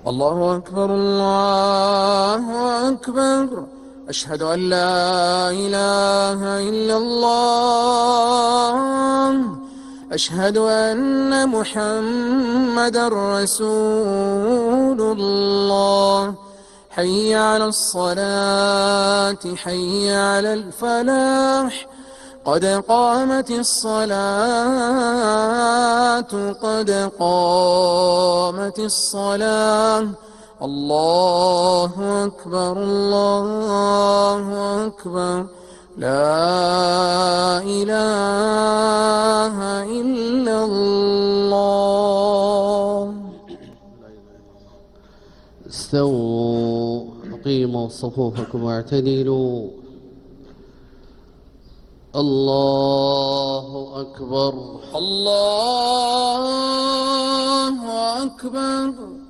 الله أكبر الله أكبر. أشهد أن لا إله إلا الله. أشهد أن محمدًا رسول الله. حي على الصلاة حي على الفلاح. قد قامت الصلاة قد قامت الصلاة. الله أكبر الله أكبر. لا إله إلا الله. استووا أقيموا صفوفكم واعتدلوا. الله أكبر الله أكبر.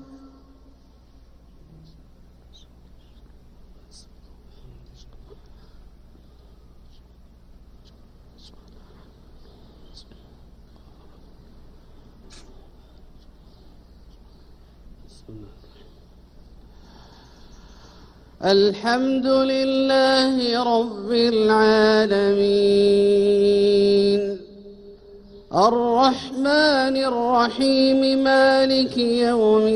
الحمد لله رب العالمين الرحمن الرحيم مالك يوم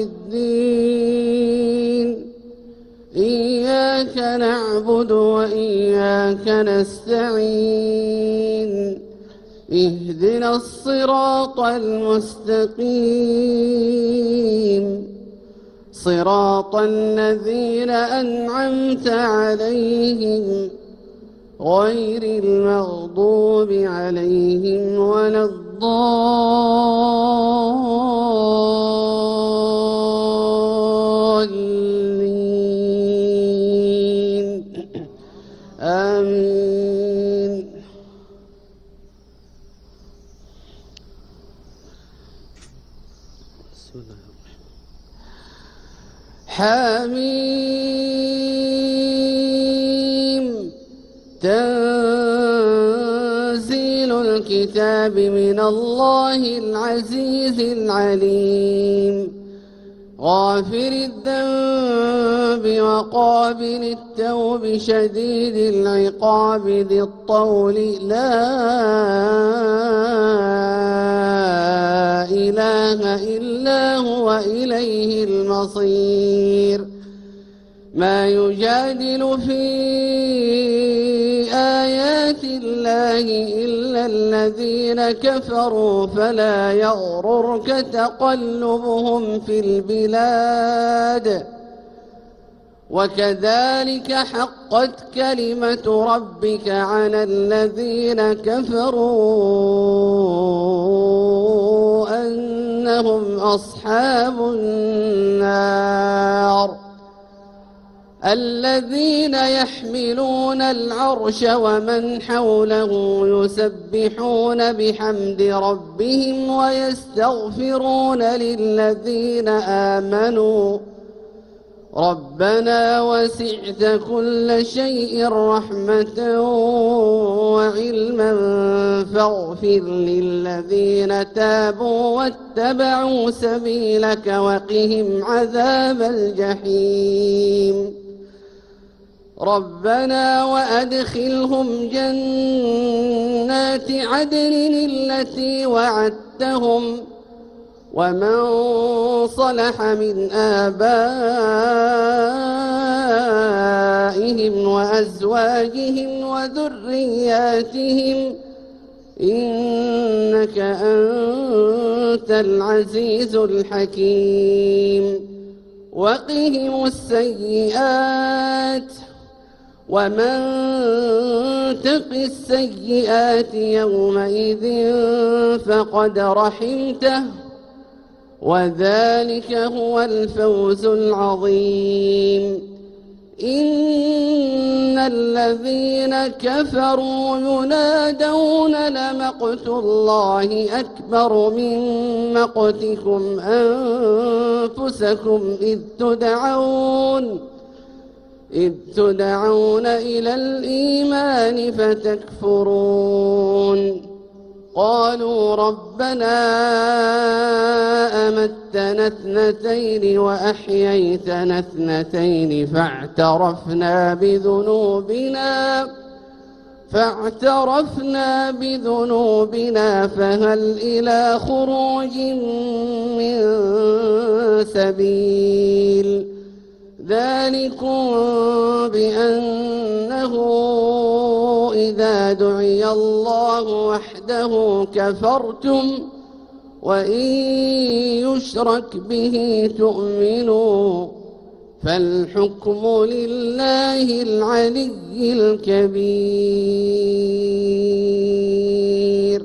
الدين. إياك نعبد وإياك نستعين. اهدنا الصراط المستقيم صراط الذين أنعمت عليهم غير المغضوب عليهم ولا الضالين. آمين. حميم. تنزيل الكتاب من الله العزيز العليم غافر الذنب وقابل التوب شديد العقاب ذي الطول لا إله إلا هو إليه المصير. ما يجادل في آيات الله إلا الذين كفروا فلا يغررك تقلبهم في البلاد. وكذلك حقت كلمة ربك على الذين كفروا أنهم أصحاب النار. الذين يحملون العرش ومن حوله يسبحون بحمد ربهم ويستغفرون للذين آمنوا ربنا وسعت كل شيء رحمة وعلما فاغفر للذين تابوا واتبعوا سبيلك وقهم عذاب الجحيم. ربنا وأدخلهم جنات عدن التي وعدتهم ومن صلح من آبائهم وأزواجهم وذرياتهم إنك أنت العزيز الحكيم. وقهم السيئات ومن تق السيئات يومئذ فقد رحمته وذلك هو الفوز العظيم. إن الذين كفروا ينادون لمقت الله أكبر من مقتكم أنفسكم إذ تدعون إلى الإيمان فتكفرون. قالوا ربنا أمتنا اثنتين وأحييتنا اثنتين فاعترفنا بذنوبنا فهل إلى خروج من سبيل ذلكم بأنه إذا دعي الله وحده كفرتم وإن يشرك به تؤمنوا فالحكم لله العلي الكبير.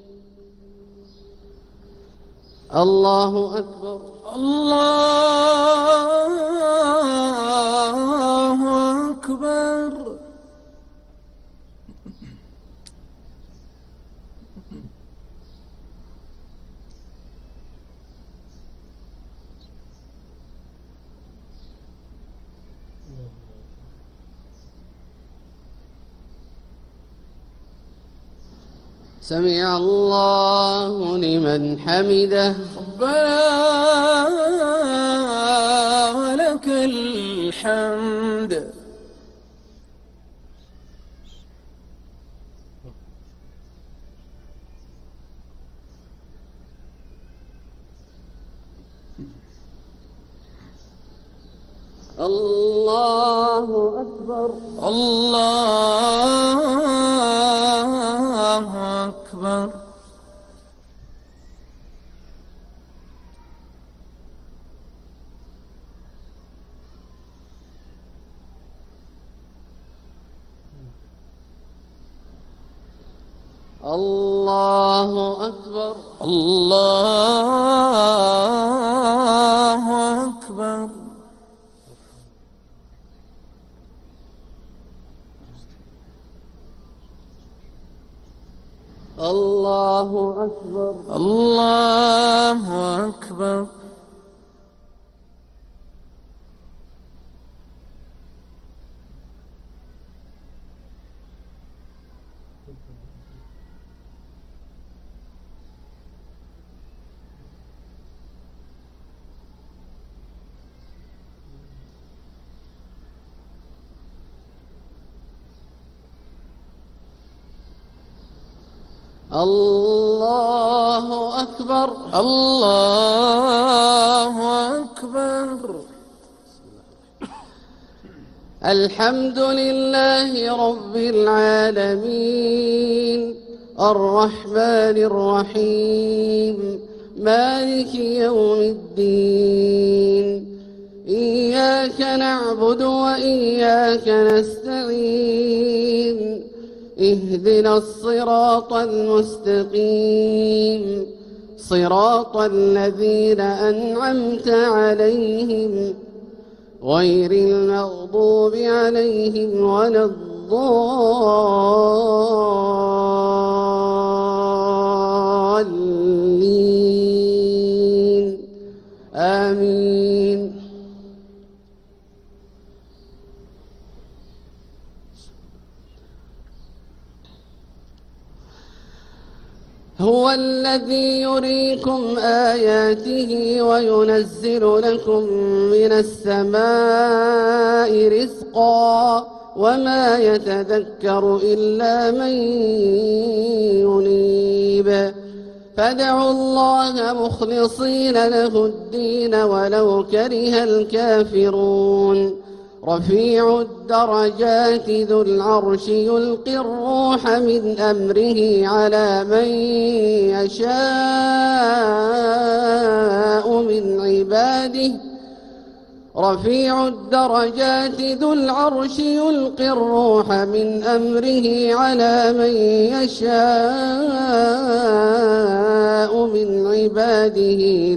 الله أكبر. الله أكبر. سمع الله لمن حمده. ربنا ولك الحمد. الله أكبر. الله أكبر. الله أكبر. الله أكبر. الله أكبر. الله أكبر. الله أكبر. الله أكبر. الحمد لله رب العالمين الرحمن الرحيم مالك يوم الدين إياك نعبد وإياك نستعين اهدنا الصراط المستقيم صراط الذين أنعمت عليهم غير المغضوب عليهم ولا الضالين آمين. هو الذي يريكم آياته وينزل لكم من السماء رزقا وما يتذكر إلا من ينيب فادعوا الله مخلصين له الدين ولو كره الكافرون. رفيع الدرجات ذو العرش يلقي الروح من أمره على من يشاء من عباده. رفيع الدرجات ذو العرش يلقي الروح من أمره على من يشاء من عباده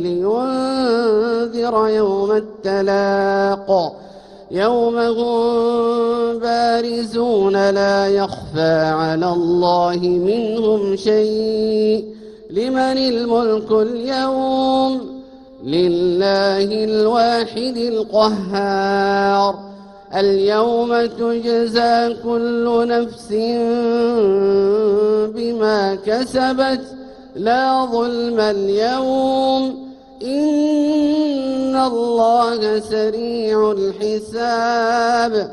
لينذر يوم التلاق يوم هم بارزون لا يخفى على الله منهم شيء. لمن الملك اليوم؟ لله الواحد القهار. اليوم تجزى كل نفس بما كسبت لا ظلم اليوم إن الله سريع الحساب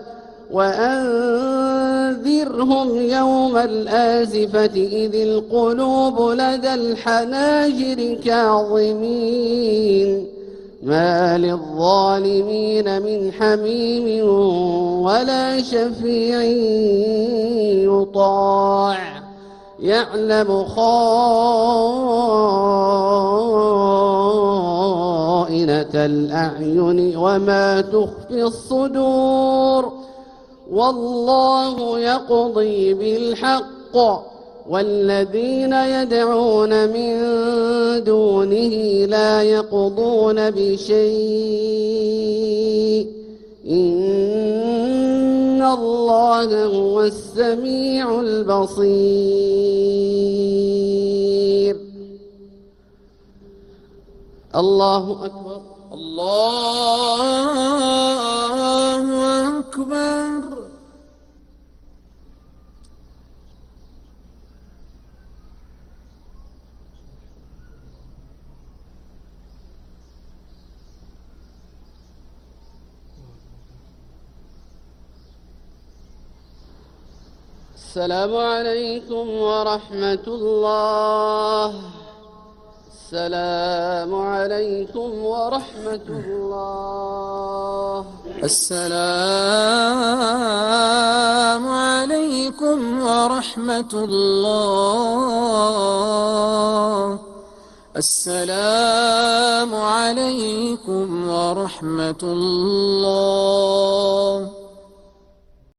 وأنذرهم يوم الآزفة إذ القلوب لدى الحناجر كاظمين ما للظالمين من حميم ولا شفيع يطاع يعلم خائنة الأعين وما تخفي الصدور والله يقضي بالحق والذين يدعون من دونه لا يقضون بشيء إن الله هو السميع البصير الله أكبر الله أكبر. السلام عليكم ورحمة الله. السلام عليكم ورحمة الله. السلام عليكم ورحمة الله. السلام عليكم ورحمة الله.